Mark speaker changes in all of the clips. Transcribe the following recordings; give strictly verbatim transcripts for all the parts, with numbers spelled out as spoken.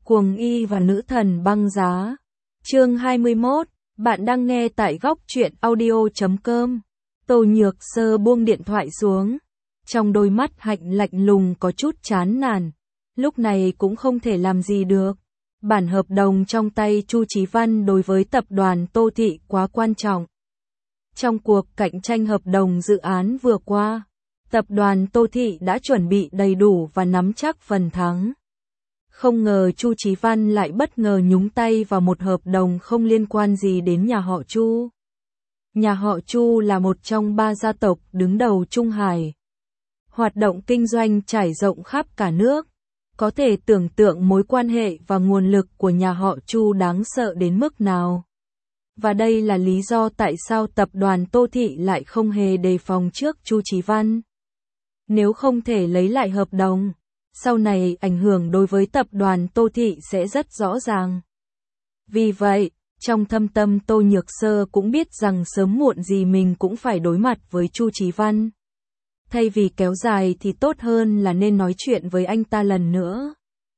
Speaker 1: Cuồng y và nữ thần băng giá. Chương hai mươi mốt, bạn đang nghe tại góc truyện audio chấm com. Tô Nhược Sơ buông điện thoại xuống. Trong đôi mắt hạnh lạnh lùng có chút chán nản. Lúc này cũng không thể làm gì được. Bản hợp đồng trong tay Chu Chí Văn đối với tập đoàn Tô Thị quá quan trọng. Trong cuộc cạnh tranh hợp đồng dự án vừa qua, tập đoàn Tô Thị đã chuẩn bị đầy đủ và nắm chắc phần thắng. Không ngờ Chu Chí Văn lại bất ngờ nhúng tay vào một hợp đồng không liên quan gì đến nhà họ Chu. Nhà họ Chu là một trong ba gia tộc đứng đầu Trung Hải. Hoạt động kinh doanh trải rộng khắp cả nước. Có thể tưởng tượng mối quan hệ và nguồn lực của nhà họ Chu đáng sợ đến mức nào. Và đây là lý do tại sao tập đoàn Tô Thị lại không hề đề phòng trước Chu Chí Văn. Nếu không thể lấy lại hợp đồng, sau này ảnh hưởng đối với tập đoàn Tô Thị sẽ rất rõ ràng. Vì vậy, trong thâm tâm Tô Nhược Sơ cũng biết rằng sớm muộn gì mình cũng phải đối mặt với Chu Chí Văn. Thay vì kéo dài thì tốt hơn là nên nói chuyện với anh ta lần nữa.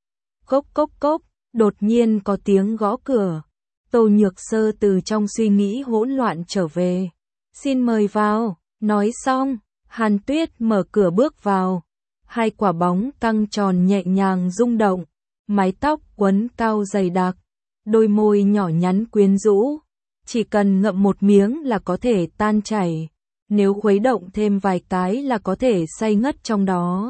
Speaker 1: Cốc cốc cốc, đột nhiên có tiếng gõ cửa. Tô Nhược Sơ từ trong suy nghĩ hỗn loạn trở về. Xin mời vào, nói xong, Hàn Tuyết mở cửa bước vào. Hai quả bóng căng tròn nhẹ nhàng rung động, mái tóc quấn cao dày đặc, đôi môi nhỏ nhắn quyến rũ, chỉ cần ngậm một miếng là có thể tan chảy, nếu khuấy động thêm vài cái là có thể say ngất trong đó.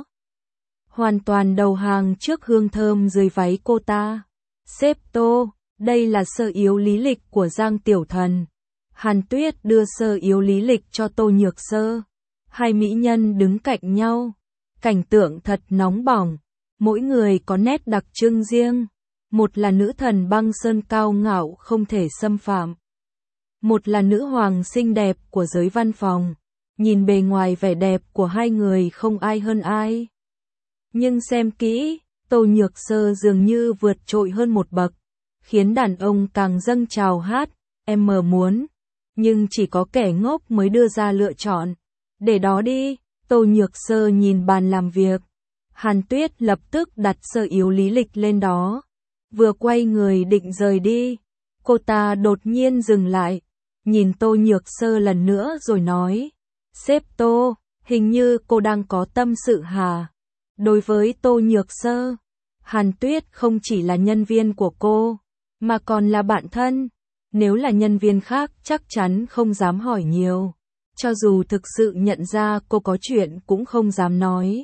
Speaker 1: Hoàn toàn đầu hàng trước hương thơm dưới váy cô ta. Sếp Tô, đây là sơ yếu lý lịch của Giang Tiểu Thần. Hàn Tuyết đưa sơ yếu lý lịch cho Tô Nhược Sơ. Hai mỹ nhân đứng cạnh nhau. Cảnh tượng thật nóng bỏng, mỗi người có nét đặc trưng riêng. Một là nữ thần băng sơn cao ngạo không thể xâm phạm. Một là nữ hoàng xinh đẹp của giới văn phòng. Nhìn bề ngoài vẻ đẹp của hai người không ai hơn ai. Nhưng xem kỹ, Tô Nhược Sơ dường như vượt trội hơn một bậc, khiến đàn ông càng dâng trào hát, em mờ muốn. Nhưng chỉ có kẻ ngốc mới đưa ra lựa chọn. Để đó đi. Tô Nhược Sơ nhìn bàn làm việc. Hàn Tuyết lập tức đặt sơ yếu lý lịch lên đó. Vừa quay người định rời đi, cô ta đột nhiên dừng lại, nhìn Tô Nhược Sơ lần nữa rồi nói. Sếp Tô, hình như cô đang có tâm sự hả? Đối với Tô Nhược Sơ, Hàn Tuyết không chỉ là nhân viên của cô, mà còn là bạn thân. Nếu là nhân viên khác chắc chắn không dám hỏi nhiều. Cho dù thực sự nhận ra cô có chuyện cũng không dám nói.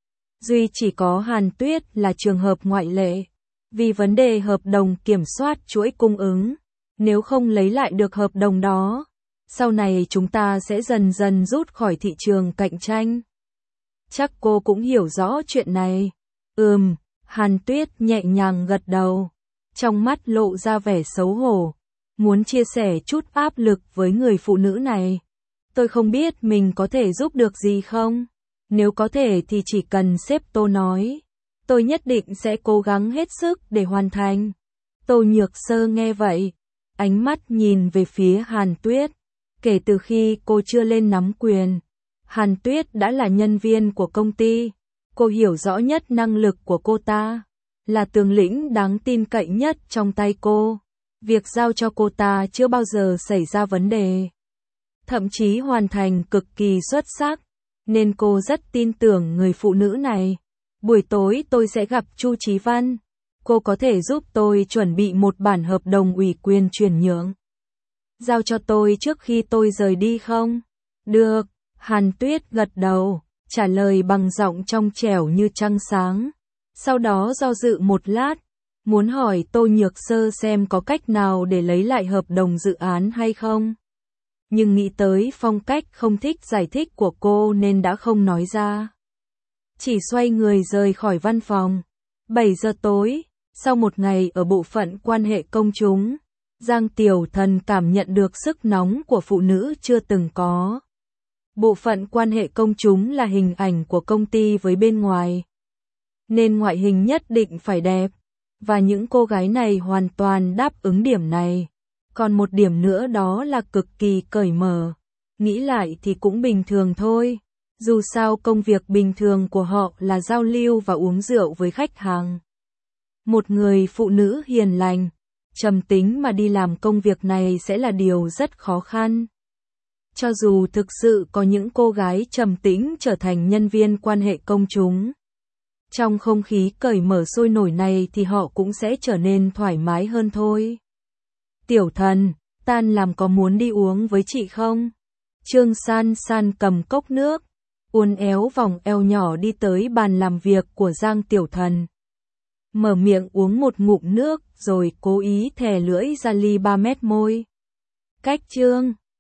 Speaker 1: Duy chỉ có Hàn Tuyết là trường hợp ngoại lệ. Vì vấn đề hợp đồng kiểm soát chuỗi cung ứng. Nếu không lấy lại được hợp đồng đó, sau này chúng ta sẽ dần dần rút khỏi thị trường cạnh tranh. Chắc cô cũng hiểu rõ chuyện này. Ừm, Hàn Tuyết nhẹ nhàng gật đầu. Trong mắt lộ ra vẻ xấu hổ. Muốn chia sẻ chút áp lực với người phụ nữ này. Tôi không biết mình có thể giúp được gì không? Nếu có thể thì chỉ cần sếp Tô nói. Tôi nhất định sẽ cố gắng hết sức để hoàn thành. Tô Nhược Sơ nghe vậy. Ánh mắt nhìn về phía Hàn Tuyết. Kể từ khi cô chưa lên nắm quyền, Hàn Tuyết đã là nhân viên của công ty. Cô hiểu rõ nhất năng lực của cô ta. Là tướng lĩnh đáng tin cậy nhất trong tay cô. Việc giao cho cô ta chưa bao giờ xảy ra vấn đề. Thậm chí hoàn thành cực kỳ xuất sắc, nên cô rất tin tưởng người phụ nữ này. Buổi tối tôi sẽ gặp Chu Chí Văn. Cô có thể giúp tôi chuẩn bị một bản hợp đồng ủy quyền chuyển nhượng. Giao cho tôi trước khi tôi rời đi không? Được, Hàn Tuyết gật đầu, trả lời bằng giọng trong trẻo như trăng sáng. Sau đó do dự một lát, muốn hỏi Tô Nhược Sơ xem có cách nào để lấy lại hợp đồng dự án hay không. Nhưng nghĩ tới phong cách không thích giải thích của cô nên đã không nói ra. Chỉ xoay người rời khỏi văn phòng. bảy giờ tối, sau một ngày ở bộ phận quan hệ công chúng, Giang Tiểu Thần cảm nhận được sức nóng của phụ nữ chưa từng có. Bộ phận quan hệ công chúng là hình ảnh của công ty với bên ngoài. Nên ngoại hình nhất định phải đẹp. Và những cô gái này hoàn toàn đáp ứng điểm này. Còn một điểm nữa đó là cực kỳ cởi mở. Nghĩ lại thì cũng bình thường thôi. Dù sao công việc bình thường của họ là giao lưu và uống rượu với khách hàng. Một người phụ nữ hiền lành, trầm tính mà đi làm công việc này sẽ là điều rất khó khăn. Cho dù thực sự có những cô gái trầm tĩnh trở thành nhân viên quan hệ công chúng, trong không khí cởi mở sôi nổi này thì họ cũng sẽ trở nên thoải mái hơn thôi. Tiểu thần, tan làm có muốn đi uống với chị không? Trương San San cầm cốc nước, uốn éo vòng eo nhỏ đi tới bàn làm việc của Giang Tiểu Thần. Mở miệng uống một ngụm nước rồi cố ý thè lưỡi ra ly ba mét môi. Cách Trương